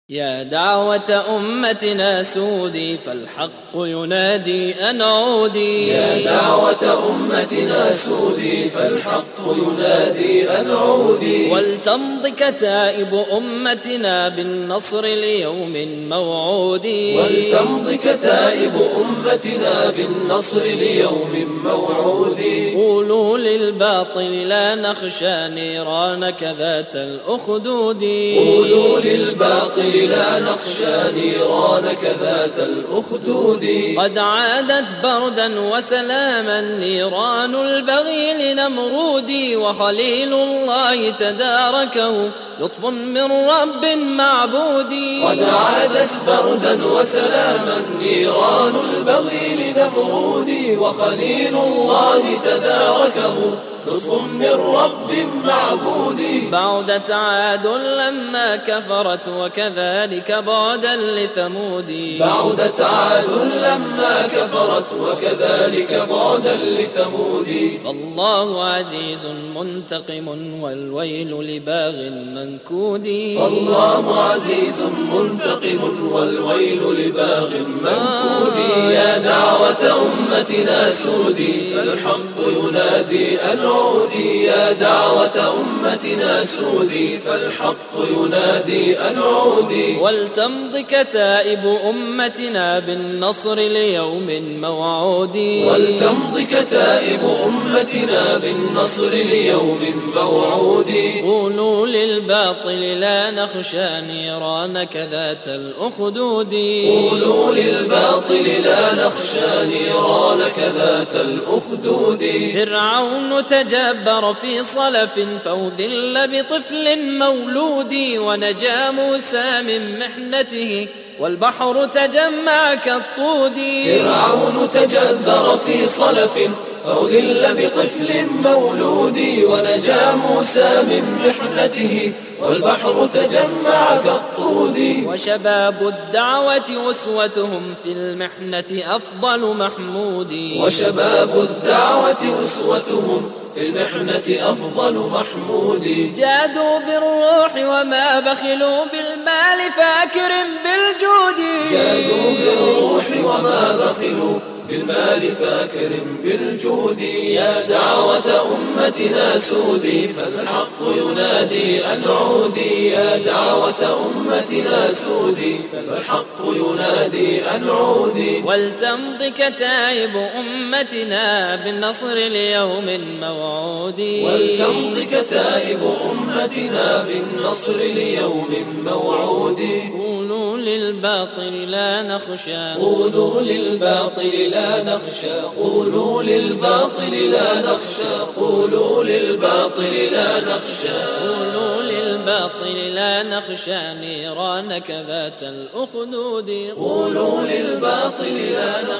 يا دعوة أمتنا سودي فالحق ينادي أن عودي. يا دعوة أمتنا سودي فالحق ينادي أن عودي. ولتمض كتائب أمتنا بالنصر ليوم موعود. ولتمض كتائب أمتنا بالنصر ليوم موعود. قولوا للباطل لا نخشى نيرانك ذات الأخدود. قولوا للباطل لا نخشى نيرانك ذات الأخدود. قد عادت بردا وسلاما نيران البغي لنمرود. وخليل الله تداركه لطف من رب معبود. قد عادت بردا وسلاما نيران البغي لنمرود. وخليل الله تداركه لطف من رب معبود. بعدت عاد لما كفرت وكذلك بعدا لثمود. بعدت عاد لما كفرت وكذلك بعدا لثمود. فالله عزيز منتقم والويل لباغ منكود. فالله عزيز منتقم والويل لباغ منكود. يا دعوة أمتنا سودي فالحق ينادي أن عودي. يا دعوة أمتنا سودي فالحق ينادي أن عودي. ولتمض كتائب أمتنا بالنصر ليوم موعود. ولتمض كتائب أمتنا بالنصر ليوم موعود. قولوا للباطل لا نخشى نيرانك ذات الأخدود. قولوا للباطل لا نخشى نيرانك ذات الأخدود. فرعون تجبر في صلف فأذل بطفل مولود. ونجا موسى من محنته والبحر تجمع كالطود. فرعون تجبر في صلف فأذل بطفل مولود. ونجا موسى من محنته والبحر تجمع كالطود. وشباب الدعوة أسوتهم في المحنة أفضل محمود. وشباب الدعوة أسوتهم في المحنة أفضل محمود. جادوا بالروح وما بخلوا بالمال فأكرم بالجود. جادوا بالروح وما بخلوا بالمال فأكرم بالجود. يا دعوة أمتنا سودي فالحق ينادي أن عودي. يا دعوة أمتنا سودي فالحق ينادي أن عودي. ولتمض كتائب أمتنا بالنصر ليوم موعود. ولتمض كتائب أمتنا بالنصر ليوم موعود. قولوا للباطل لا نخشى. قولوا للباطل لا نخشى. قولوا للباطل لا نخشى. قولوا للباطل لا نخشى. قولوا للباطل لا نخشى نيرانك ذات الأخدود. قولوا للباطل لا نخشى.